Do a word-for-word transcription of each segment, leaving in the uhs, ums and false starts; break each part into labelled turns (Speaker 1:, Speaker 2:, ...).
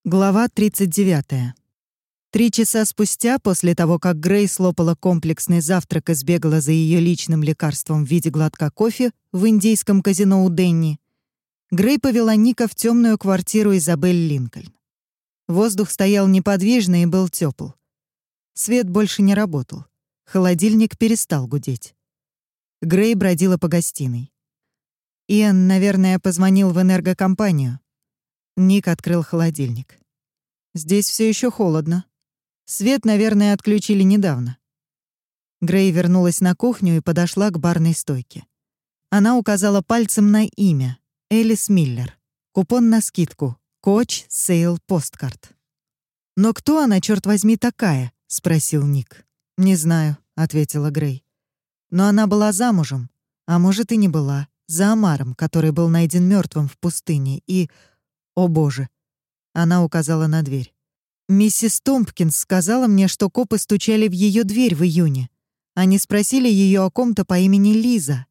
Speaker 1: Глава тридцать девятая. Три часа спустя, после того, как Грей слопала комплексный завтрак и сбегала за ее личным лекарством в виде глотка кофе в индийском казино у Денни, Грей повела Ника в темную квартиру Изабель Линкольн. Воздух стоял неподвижно и был тепл. Свет больше не работал. Холодильник перестал гудеть. Грей бродила по гостиной. Иэн, наверное, позвонил в энергокомпанию. Ник открыл холодильник. Здесь все еще холодно. Свет, наверное, отключили недавно. Грей вернулась на кухню и подошла к барной стойке. Она указала пальцем на имя — Элис Миллер. Купон на скидку — Coach Sale Postcard. «Но кто она, черт возьми, такая?» — спросил Ник. «Не знаю», — ответила Грей. «Но она была замужем, а может и не была, за Омаром, который был найден мертвым в пустыне, и... О боже!» Она указала на дверь. «Миссис Томпкинс сказала мне, что копы стучали в ее дверь в июне. Они спросили ее о ком-то по имени Лиза.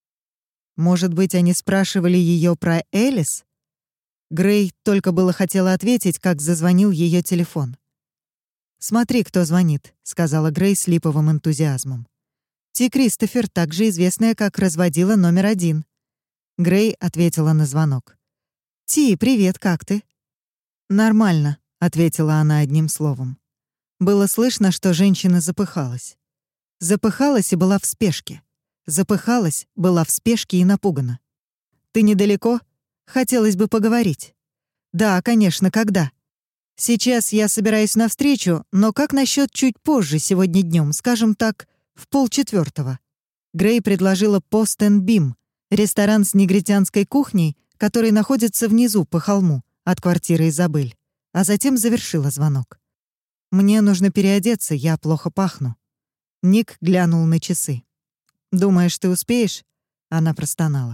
Speaker 1: Может быть, они спрашивали ее про Элис?» Грей только было хотела ответить, как зазвонил ее телефон. «Смотри, кто звонит», — сказала Грей с липовым энтузиазмом. «Ти Кристофер, также известная как разводила номер один». Грей ответила на звонок. «Ти, привет, как ты?» «Нормально», — ответила она одним словом. Было слышно, что женщина запыхалась. Запыхалась и была в спешке. Запыхалась, была в спешке и напугана. «Ты недалеко? Хотелось бы поговорить». «Да, конечно, когда?» «Сейчас я собираюсь навстречу, но как насчет чуть позже, сегодня днем, скажем так, в полчетвертого?» Грей предложила «Пост энд Бим», ресторан с негритянской кухней, который находится внизу по холму от квартиры Изабель, а затем завершила звонок. «Мне нужно переодеться, я плохо пахну». Ник глянул на часы. «Думаешь, ты успеешь?» Она простонала.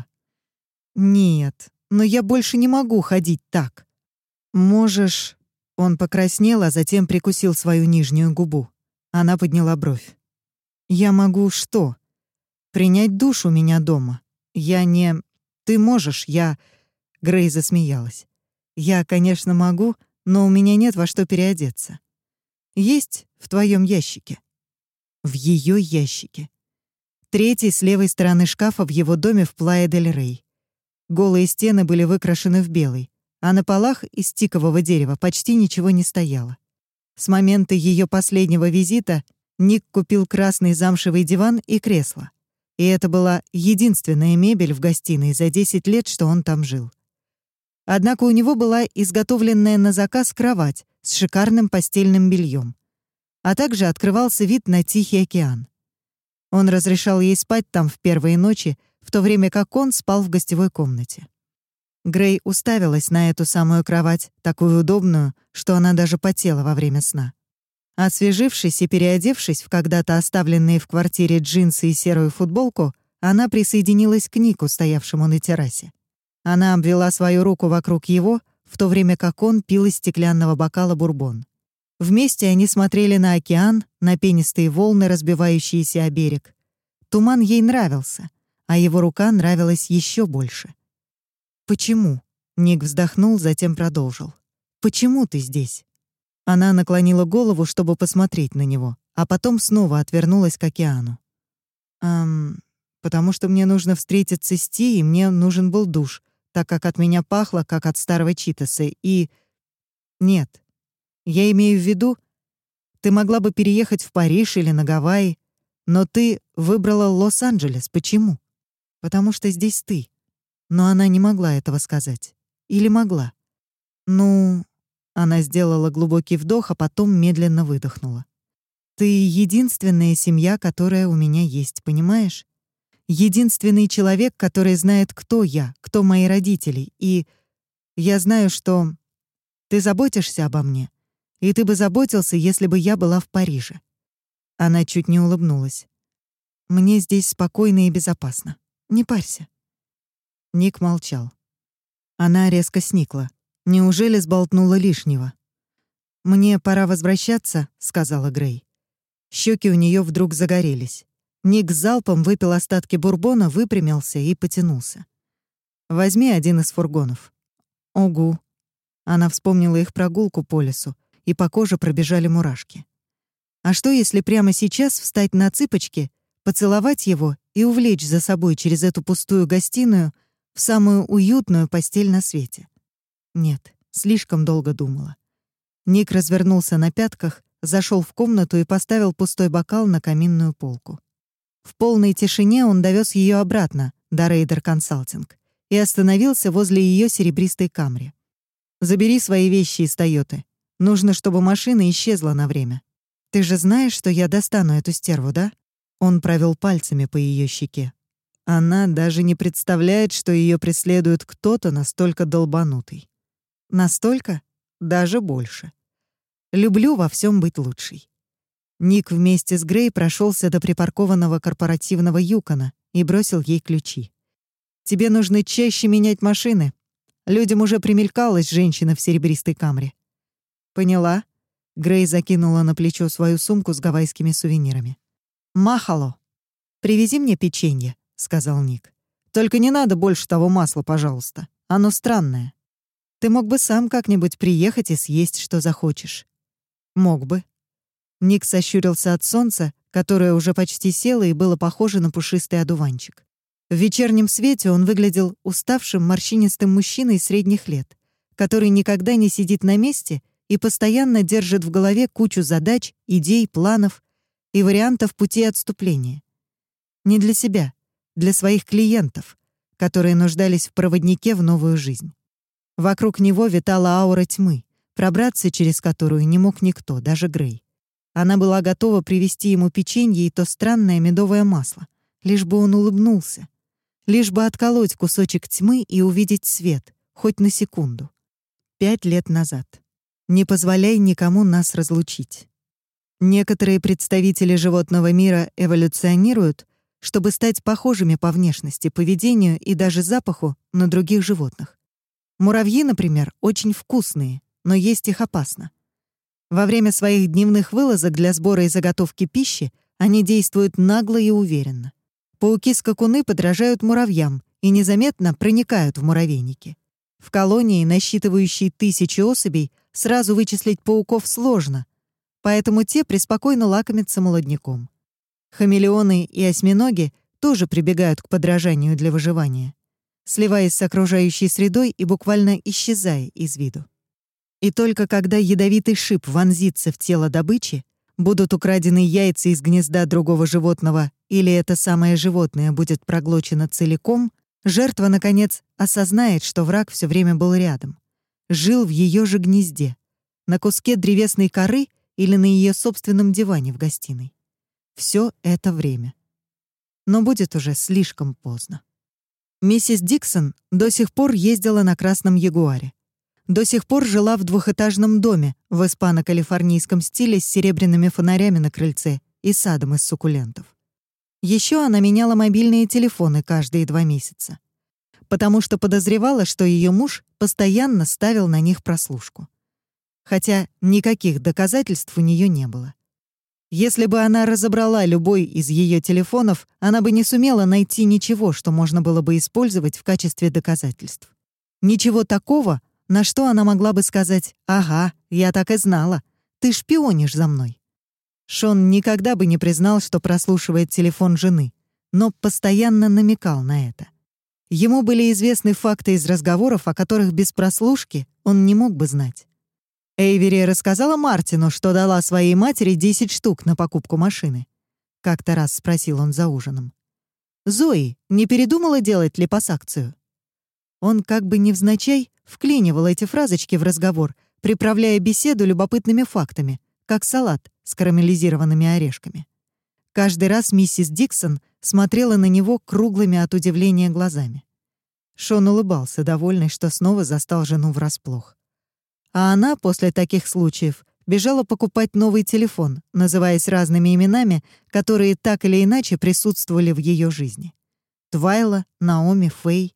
Speaker 1: «Нет, но я больше не могу ходить так». «Можешь...» Он покраснел, а затем прикусил свою нижнюю губу. Она подняла бровь. «Я могу что? Принять душ у меня дома. Я не... Ты можешь, я...» Грей засмеялась. «Я, конечно, могу, но у меня нет во что переодеться. Есть в твоем ящике». В ее ящике. Третий с левой стороны шкафа в его доме в Плая-дель-Рей. Голые стены были выкрашены в белый, а на полах из тикового дерева почти ничего не стояло. С момента ее последнего визита Ник купил красный замшевый диван и кресло. И это была единственная мебель в гостиной за десять лет, что он там жил. Однако у него была изготовленная на заказ кровать с шикарным постельным бельем, а также открывался вид на Тихий океан. Он разрешал ей спать там в первые ночи, в то время как он спал в гостевой комнате. Грей уставилась на эту самую кровать, такую удобную, что она даже потела во время сна. Освежившись и переодевшись в когда-то оставленные в квартире джинсы и серую футболку, она присоединилась к Нику, стоявшему на террасе. Она обвела свою руку вокруг его, в то время как он пил из стеклянного бокала бурбон. Вместе они смотрели на океан, на пенистые волны, разбивающиеся о берег. Туман ей нравился, а его рука нравилась еще больше. «Почему?» — Ник вздохнул, затем продолжил. «Почему ты здесь?» Она наклонила голову, чтобы посмотреть на него, а потом снова отвернулась к океану. «Эм, потому что мне нужно встретиться с Ти, и мне нужен был душ, так как от меня пахло, как от старого Читоса, и... Нет. Я имею в виду, ты могла бы переехать в Париж или на Гавайи, но ты выбрала Лос-Анджелес. Почему? Потому что здесь ты». Но она не могла этого сказать. Или могла? Ну... Она сделала глубокий вдох, а потом медленно выдохнула. «Ты единственная семья, которая у меня есть, понимаешь? Единственный человек, который знает, кто я, кто мои родители, и я знаю, что ты заботишься обо мне, и ты бы заботился, если бы я была в Париже». Она чуть не улыбнулась. «Мне здесь спокойно и безопасно. Не парься». Ник молчал. Она резко сникла. Неужели сболтнула лишнего? «Мне пора возвращаться», — сказала Грей. Щеки у нее вдруг загорелись. Ник залпом выпил остатки бурбона, выпрямился и потянулся. «Возьми один из фургонов». «Огу». Она вспомнила их прогулку по лесу, и по коже пробежали мурашки. А что, если прямо сейчас встать на цыпочки, поцеловать его и увлечь за собой через эту пустую гостиную в самую уютную постель на свете? Нет, слишком долго думала. Ник развернулся на пятках, зашел в комнату и поставил пустой бокал на каминную полку. В полной тишине он довез ее обратно до Рейдер Консалтинг и остановился возле ее серебристой Камри. «Забери свои вещи из Тойоты. Нужно, чтобы машина исчезла на время. Ты же знаешь, что я достану эту стерву, да?» Он провел пальцами по ее щеке. Она даже не представляет, что ее преследует кто-то настолько долбанутый. Настолько? Даже больше. Люблю во всем быть лучшей. Ник вместе с Грей прошелся до припаркованного корпоративного Юкона и бросил ей ключи. «Тебе нужно чаще менять машины. Людям уже примелькалась женщина в серебристой Камри». «Поняла». Грей закинула на плечо свою сумку с гавайскими сувенирами. «Махало. Привези мне печенье», — сказал Ник. «Только не надо больше того масла, пожалуйста. Оно странное. Ты мог бы сам как-нибудь приехать и съесть, что захочешь». «Мог бы». Ник сощурился от солнца, которое уже почти село и было похоже на пушистый одуванчик. В вечернем свете он выглядел уставшим, морщинистым мужчиной средних лет, который никогда не сидит на месте и постоянно держит в голове кучу задач, идей, планов и вариантов пути отступления. Не для себя, для своих клиентов, которые нуждались в проводнике в новую жизнь. Вокруг него витала аура тьмы, пробраться через которую не мог никто, даже Грей. Она была готова привезти ему печенье и то странное медовое масло, лишь бы он улыбнулся, лишь бы отколоть кусочек тьмы и увидеть свет, хоть на секунду. Пять лет назад. «Не позволяй никому нас разлучить». Некоторые представители животного мира эволюционируют, чтобы стать похожими по внешности, поведению и даже запаху на других животных. Муравьи, например, очень вкусные, но есть их опасно. Во время своих дневных вылазок для сбора и заготовки пищи они действуют нагло и уверенно. Пауки-скакуны подражают муравьям и незаметно проникают в муравейники. В колонии, насчитывающей тысячи особей, сразу вычислить пауков сложно, поэтому те преспокойно лакомятся молодняком. Хамелеоны и осьминоги тоже прибегают к подражанию для выживания, сливаясь с окружающей средой и буквально исчезая из виду. И только когда ядовитый шип вонзится в тело добычи, будут украдены яйца из гнезда другого животного или это самое животное будет проглочено целиком, жертва, наконец, осознает, что враг все время был рядом, жил в ее же гнезде, на куске древесной коры или на ее собственном диване в гостиной. Все это время. Но будет уже слишком поздно. Миссис Диксон до сих пор ездила на красном Ягуаре. До сих пор жила в двухэтажном доме в испано-калифорнийском стиле с серебряными фонарями на крыльце и садом из суккулентов. Еще она меняла мобильные телефоны каждые два месяца, потому что подозревала, что ее муж постоянно ставил на них прослушку. Хотя никаких доказательств у нее не было. Если бы она разобрала любой из ее телефонов, она бы не сумела найти ничего, что можно было бы использовать в качестве доказательств. Ничего такого, на что она могла бы сказать: «Ага, я так и знала, ты шпионишь за мной». Шон никогда бы не признал, что прослушивает телефон жены, но постоянно намекал на это. Ему были известны факты из разговоров, о которых без прослушки он не мог бы знать. Эйвери рассказала Мартину, что дала своей матери десять штук на покупку машины. Как-то раз спросил он за ужином. «Зои не передумала делать липосакцию?» Он как бы невзначай вклинивал эти фразочки в разговор, приправляя беседу любопытными фактами, как салат с карамелизированными орешками. Каждый раз миссис Диксон смотрела на него круглыми от удивления глазами. Шон улыбался, довольный, что снова застал жену врасплох. А она после таких случаев бежала покупать новый телефон, называясь разными именами, которые так или иначе присутствовали в ее жизни. Твайла, Наоми, Фэй.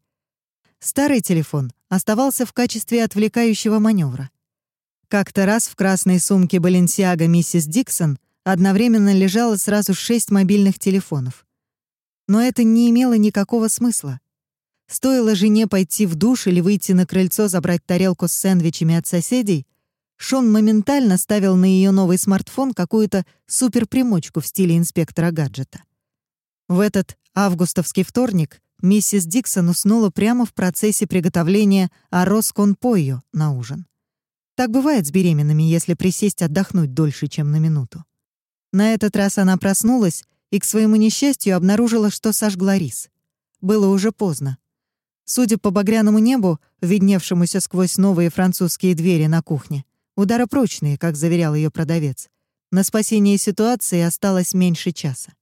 Speaker 1: Старый телефон оставался в качестве отвлекающего маневра. Как-то раз в красной сумке Balenciaga миссис Диксон одновременно лежало сразу шесть мобильных телефонов. Но это не имело никакого смысла. Стоило жене пойти в душ или выйти на крыльцо забрать тарелку с сэндвичами от соседей, Шон моментально ставил на ее новый смартфон какую-то суперпримочку в стиле инспектора гаджета. В этот августовский вторник миссис Диксон уснула прямо в процессе приготовления арроз кон пойо на ужин. Так бывает с беременными, если присесть отдохнуть дольше, чем на минуту. На этот раз она проснулась и, к своему несчастью, обнаружила, что сожгла рис. Было уже поздно. Судя по багряному небу, видневшемуся сквозь новые французские двери на кухне, удары прочные, как заверял ее продавец, на спасение ситуации осталось меньше часа.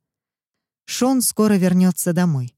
Speaker 1: Шон скоро вернется домой.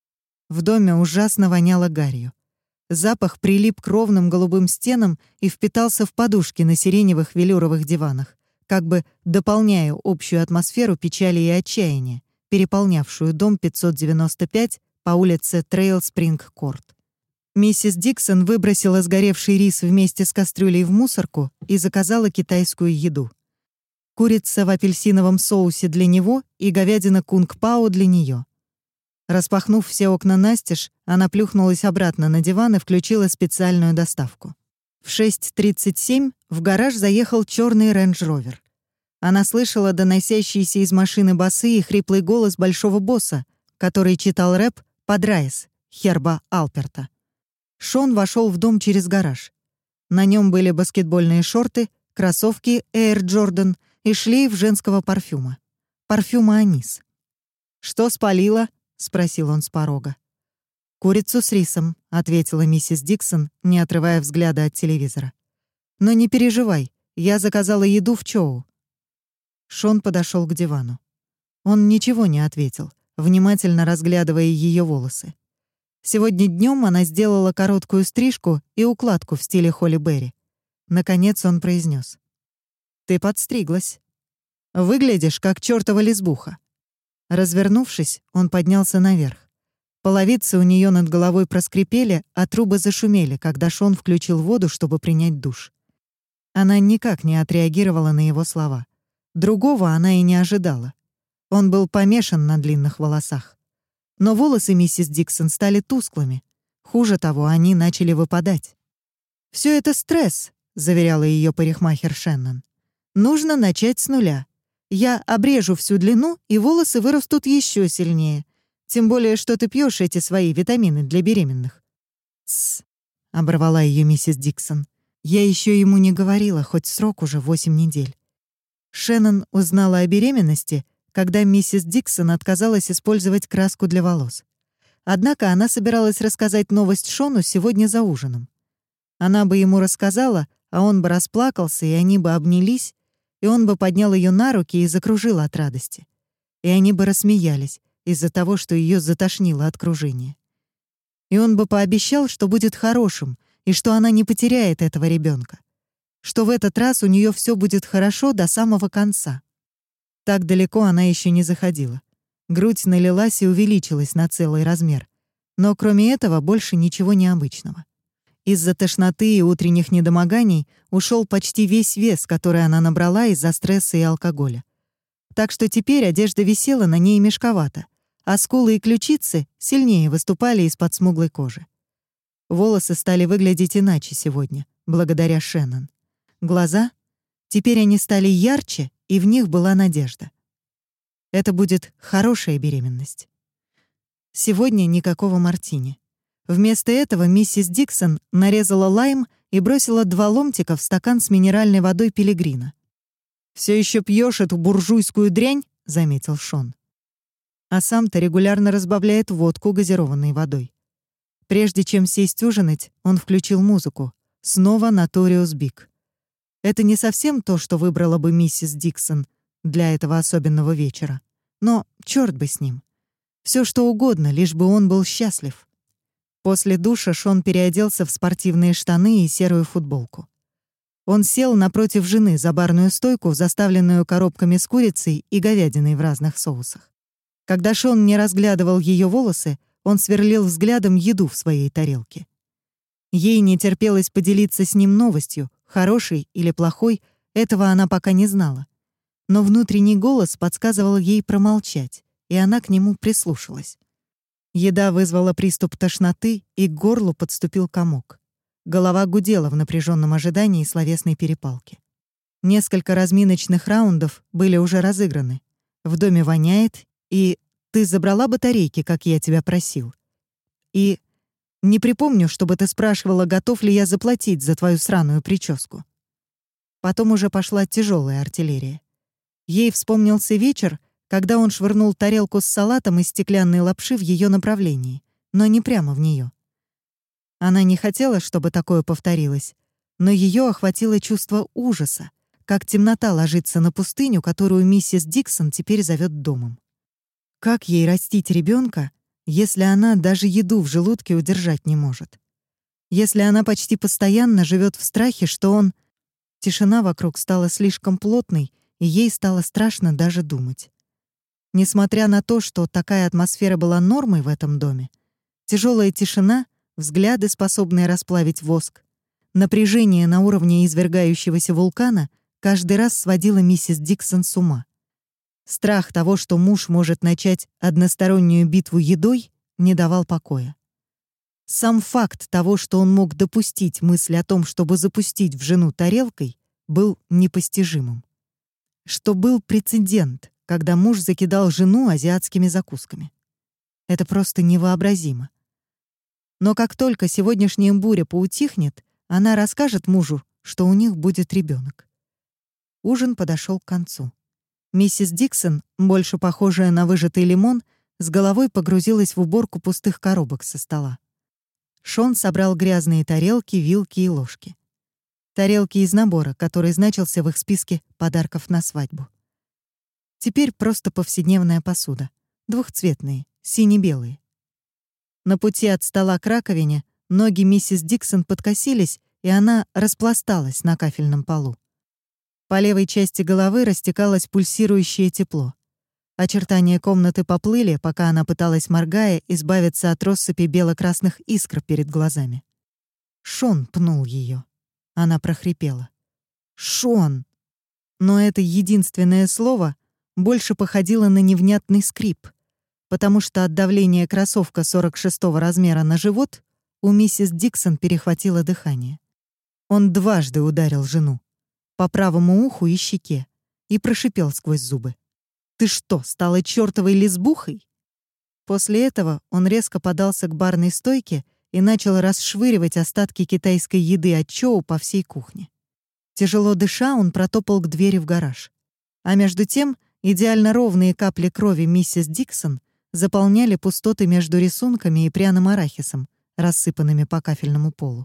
Speaker 1: В доме ужасно воняло гарью. Запах прилип к ровным голубым стенам и впитался в подушки на сиреневых велюровых диванах, как бы дополняя общую атмосферу печали и отчаяния, переполнявшую дом пятьсот девяносто пять по улице Трейл-Спринг-Корт. Миссис Диксон выбросила сгоревший рис вместе с кастрюлей в мусорку и заказала китайскую еду. Курица в апельсиновом соусе для него и говядина кунг-пао для нее. Распахнув все окна настежь, она плюхнулась обратно на диван и включила специальную доставку. В шесть тридцать семь в гараж заехал черный рейндж-ровер. Она слышала доносящиеся из машины басы и хриплый голос большого босса, который читал рэп под Райс Херба Алперта. Шон вошел в дом через гараж. На нем были баскетбольные шорты, кроссовки Air Jordan и шлейф женского парфюма. Парфюма Анис. «Что спалила?» — спросил он с порога. «Курицу с рисом», — ответила миссис Диксон, не отрывая взгляда от телевизора. «Но не переживай, я заказала еду в Чоу». Шон подошел к дивану. Он ничего не ответил, внимательно разглядывая ее волосы. Сегодня днем она сделала короткую стрижку и укладку в стиле Холли Берри. Наконец он произнес: «Ты подстриглась. Выглядишь, как чёртова лесбуха». Развернувшись, он поднялся наверх. Половицы у нее над головой проскрипели, а трубы зашумели, когда Шон включил воду, чтобы принять душ. Она никак не отреагировала на его слова. Другого она и не ожидала. Он был помешан на длинных волосах. Но волосы миссис Диксон стали тусклыми. Хуже того, они начали выпадать. «Всё это стресс», — заверяла ее парикмахер Шеннон. «Нужно начать с нуля. Я обрежу всю длину, и волосы вырастут еще сильнее. Тем более, что ты пьешь эти свои витамины для беременных». «Тсс», — оборвала ее миссис Диксон. «Я еще ему не говорила, хоть срок уже восемь недель». Шеннон узнала о беременности, когда миссис Диксон отказалась использовать краску для волос. Однако она собиралась рассказать новость Шону сегодня за ужином. Она бы ему рассказала, а он бы расплакался, и они бы обнялись, и он бы поднял ее на руки и закружил от радости. И они бы рассмеялись из-за того, что ее затошнило от кружения. И он бы пообещал, что будет хорошим, и что она не потеряет этого ребенка, что в этот раз у нее все будет хорошо до самого конца. Так далеко она еще не заходила. Грудь налилась и увеличилась на целый размер. Но кроме этого больше ничего необычного. Из-за тошноты и утренних недомоганий ушел почти весь вес, который она набрала из-за стресса и алкоголя. Так что теперь одежда висела на ней мешковато, а скулы и ключицы сильнее выступали из-под смуглой кожи. Волосы стали выглядеть иначе сегодня, благодаря Шеннон. Глаза? Теперь они стали ярче, и в них была надежда. Это будет хорошая беременность. Сегодня никакого мартини. Вместо этого миссис Диксон нарезала лайм и бросила два ломтика в стакан с минеральной водой Пелегрино. «Все еще пьешь эту буржуйскую дрянь?» — заметил Шон. А сам-то регулярно разбавляет водку газированной водой. Прежде чем сесть ужинать, он включил музыку. Снова Notorious Big. Это не совсем то, что выбрала бы миссис Диксон для этого особенного вечера. Но чёрт бы с ним. Всё что угодно, лишь бы он был счастлив. После душа Шон переоделся в спортивные штаны и серую футболку. Он сел напротив жены за барную стойку, заставленную коробками с курицей и говядиной в разных соусах. Когда Шон не разглядывал её волосы, он сверлил взглядом еду в своей тарелке. Ей не терпелось поделиться с ним новостью, хорошей или плохой, этого она пока не знала. Но внутренний голос подсказывал ей промолчать, и она к нему прислушалась. Еда вызвала приступ тошноты, и к горлу подступил комок. Голова гудела в напряженном ожидании словесной перепалки. Несколько разминочных раундов были уже разыграны. В доме воняет, и ты забрала батарейки, как я тебя просил. И не припомню, чтобы ты спрашивала, готов ли я заплатить за твою сраную прическу. Потом уже пошла тяжелая артиллерия. Ей вспомнился вечер, когда он швырнул тарелку с салатом из стеклянной лапши в ее направлении, но не прямо в нее. Она не хотела, чтобы такое повторилось, но ее охватило чувство ужаса, как темнота ложится на пустыню, которую миссис Диксон теперь зовет домом. Как ей растить ребенка, если она даже еду в желудке удержать не может? Если она почти постоянно живет в страхе, что он... Тишина вокруг стала слишком плотной, и ей стало страшно даже думать. Несмотря на то, что такая атмосфера была нормой в этом доме, тяжелая тишина, взгляды, способные расплавить воск, напряжение на уровне извергающегося вулкана каждый раз сводило миссис Диксон с ума. Страх того, что муж может начать одностороннюю битву едой, не давал покоя. Сам факт того, что он мог допустить мысль о том, чтобы запустить в жену тарелкой, был непостижимым. Что был прецедент, когда муж закидал жену азиатскими закусками. Это просто невообразимо. Но как только сегодняшняя буря поутихнет, она расскажет мужу, что у них будет ребенок. Ужин подошел к концу. Миссис Диксон, больше похожая на выжатый лимон, с головой погрузилась в уборку пустых коробок со стола. Шон собрал грязные тарелки, вилки и ложки. Тарелки из набора, который значился в их списке подарков на свадьбу. Теперь просто повседневная посуда. Двухцветные, сине-белые. На пути от стола к раковине ноги миссис Диксон подкосились, и она распласталась на кафельном полу. По левой части головы растекалось пульсирующее тепло. Очертания комнаты поплыли, пока она пыталась, моргая, избавиться от россыпи бело-красных искр перед глазами. Шон пнул ее. Она прохрипела. «Шон!» Но это единственное слово больше походило на невнятный скрип, потому что от давления кроссовка сорок шестого размера на живот у миссис Диксон перехватило дыхание. Он дважды ударил жену, по правому уху и щеке, и прошипел сквозь зубы. «Ты что, стала чёртовой лесбухой?» После этого он резко подался к барной стойке и начал расшвыривать остатки китайской еды от Чоу по всей кухне. Тяжело дыша, он протопал к двери в гараж. А между тем идеально ровные капли крови миссис Диксон заполняли пустоты между рисунками и пряным арахисом, рассыпанными по кафельному полу.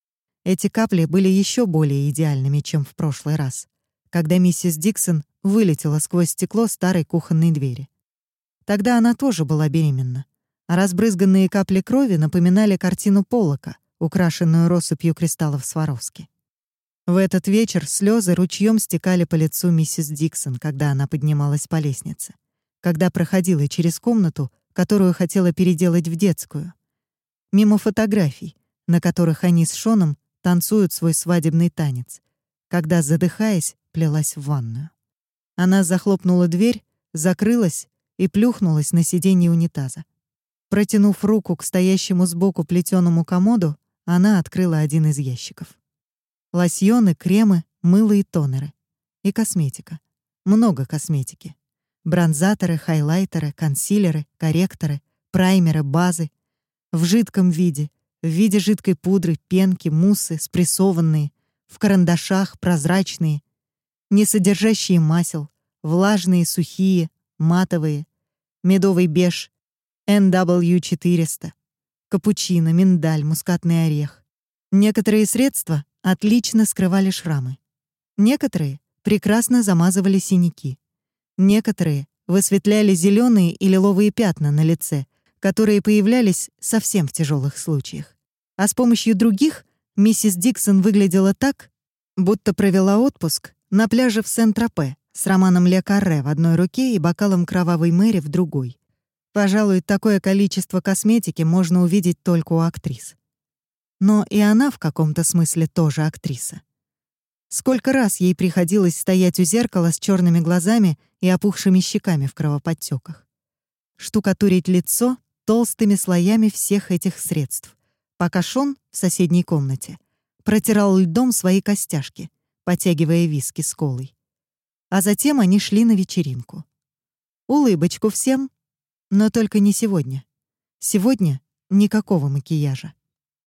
Speaker 1: Эти капли были еще более идеальными, чем в прошлый раз, когда миссис Диксон вылетела сквозь стекло старой кухонной двери. Тогда она тоже была беременна, а разбрызганные капли крови напоминали картину Поллока, украшенную россыпью кристаллов Сваровски. В этот вечер слезы ручьем стекали по лицу миссис Диксон, когда она поднималась по лестнице, когда проходила через комнату, которую хотела переделать в детскую, мимо фотографий, на которых они с Шоном танцуют свой свадебный танец, когда, задыхаясь, плелась в ванную. Она захлопнула дверь, закрылась и плюхнулась на сиденье унитаза. Протянув руку к стоящему сбоку плетёному комоду, она открыла один из ящиков. Лосьоны, кремы, мыло и тонеры. И косметика. Много косметики. Бронзаторы, хайлайтеры, консилеры, корректоры, праймеры, базы. В жидком виде, в виде жидкой пудры, пенки, муссы, спрессованные, в карандашах, прозрачные, не содержащие масел, влажные, сухие, матовые, медовый беж, эн дабл ю четыреста, капучино, миндаль, мускатный орех. Некоторые средства отлично скрывали шрамы. Некоторые прекрасно замазывали синяки. Некоторые высветляли зеленые и лиловые пятна на лице, которые появлялись совсем в тяжелых случаях. А с помощью других миссис Диксон выглядела так, будто провела отпуск на пляже в Сен-Тропе с романом Ле Карре в одной руке и бокалом кровавой Мэри в другой. Пожалуй, такое количество косметики можно увидеть только у актрис. Но и она в каком-то смысле тоже актриса. Сколько раз ей приходилось стоять у зеркала с черными глазами и опухшими щеками в кровоподтёках. Штукатурить лицо, толстыми слоями всех этих средств, пока Шон в соседней комнате протирал льдом свои костяшки, потягивая виски с колой. А затем они шли на вечеринку. Улыбочку всем, но только не сегодня. Сегодня никакого макияжа.